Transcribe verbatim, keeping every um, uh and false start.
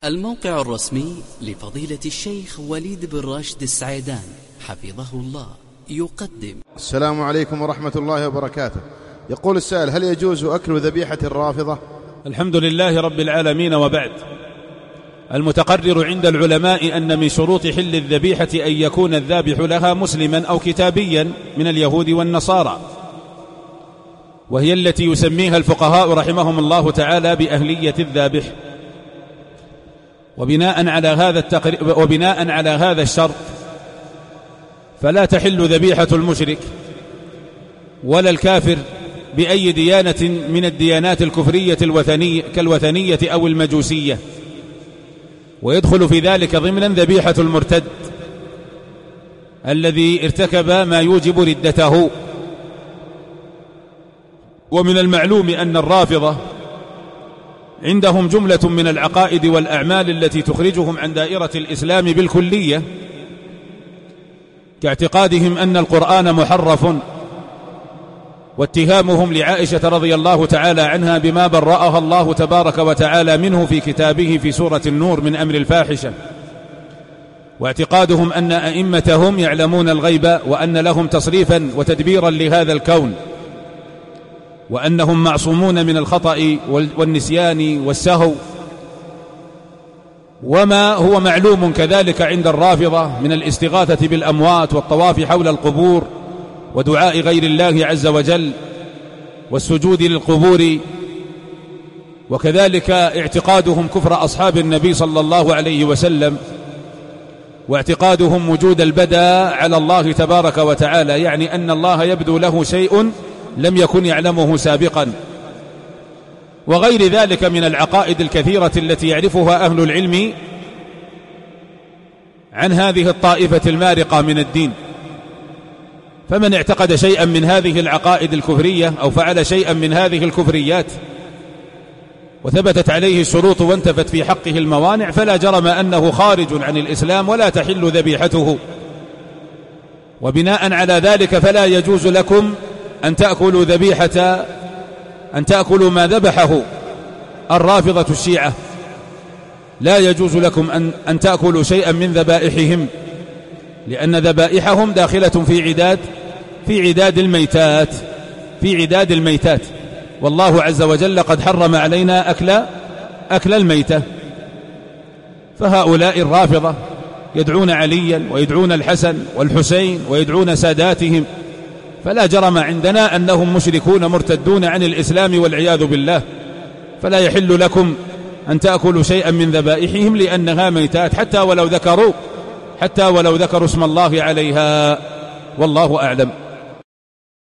الموقع الرسمي لفضيلة الشيخ وليد بن راشد السعيدان حفظه الله يقدم. السلام عليكم ورحمة الله وبركاته. يقول السائل: هل يجوز أكل ذبيحة الرافضة؟ الحمد لله رب العالمين، وبعد. المتقرر عند العلماء أن من شروط حل الذبيحة أن يكون الذابح لها مسلما أو كتابيا من اليهود والنصارى، وهي التي يسميها الفقهاء رحمهم الله تعالى بأهلية الذابح. وبناء على هذا التقرير وبناء على هذا الشرط فلا تحل ذبيحة المشرك ولا الكافر بأي ديانة من الديانات الكفرية الوثنية كالوثنية أو المجوسية، ويدخل في ذلك ضمنا ذبيحة المرتد الذي ارتكب ما يوجب ردته. ومن المعلوم أن الرافضة عندهم جملة من العقائد والأعمال التي تخرجهم عن دائرة الإسلام بالكلية، كاعتقادهم أن القرآن محرف، واتهامهم لعائشة رضي الله تعالى عنها بما برأها الله تبارك وتعالى منه في كتابه في سورة النور من أمر الفاحشة، واعتقادهم أن أئمتهم يعلمون الغيب وأن لهم تصريفا وتدبيرا لهذا الكون، وأنهم معصومون من الخطأ والنسيان والسهو. وما هو معلوم كذلك عند الرافضة من الاستغاثة بالأموات والطواف حول القبور ودعاء غير الله عز وجل والسجود للقبور، وكذلك اعتقادهم كفر أصحاب النبي صلى الله عليه وسلم، واعتقادهم وجود البدء على الله تبارك وتعالى، يعني أن الله يبدو له شيء لم يكن يعلمه سابقا، وغير ذلك من العقائد الكثيرة التي يعرفها أهل العلم عن هذه الطائفة المارقة من الدين. فمن اعتقد شيئا من هذه العقائد الكفرية أو فعل شيئا من هذه الكفريات وثبتت عليه الشروط وانتفت في حقه الموانع فلا جرم أنه خارج عن الإسلام ولا تحل ذبيحته. وبناء على ذلك فلا يجوز لكم أن تأكلوا ذبيحة أن تأكلوا ما ذبحه الرافضة الشيعة، لا يجوز لكم أن, أن تأكلوا شيئا من ذبائحهم، لأن ذبائحهم داخلة في عداد في عداد الميتات في عداد الميتات والله عز وجل قد حرم علينا أكل أكل الميتة. فهؤلاء الرافضة يدعون عليا ويدعون الحسن والحسين ويدعون ساداتهم، فلا جرم عندنا أنهم مشركون مرتدون عن الإسلام والعياذ بالله، فلا يحل لكم أن تأكلوا شيئا من ذبائحهم لأنها ميتات حتى ولو ذكروا حتى ولو ذكروا اسم الله عليها، والله أعلم.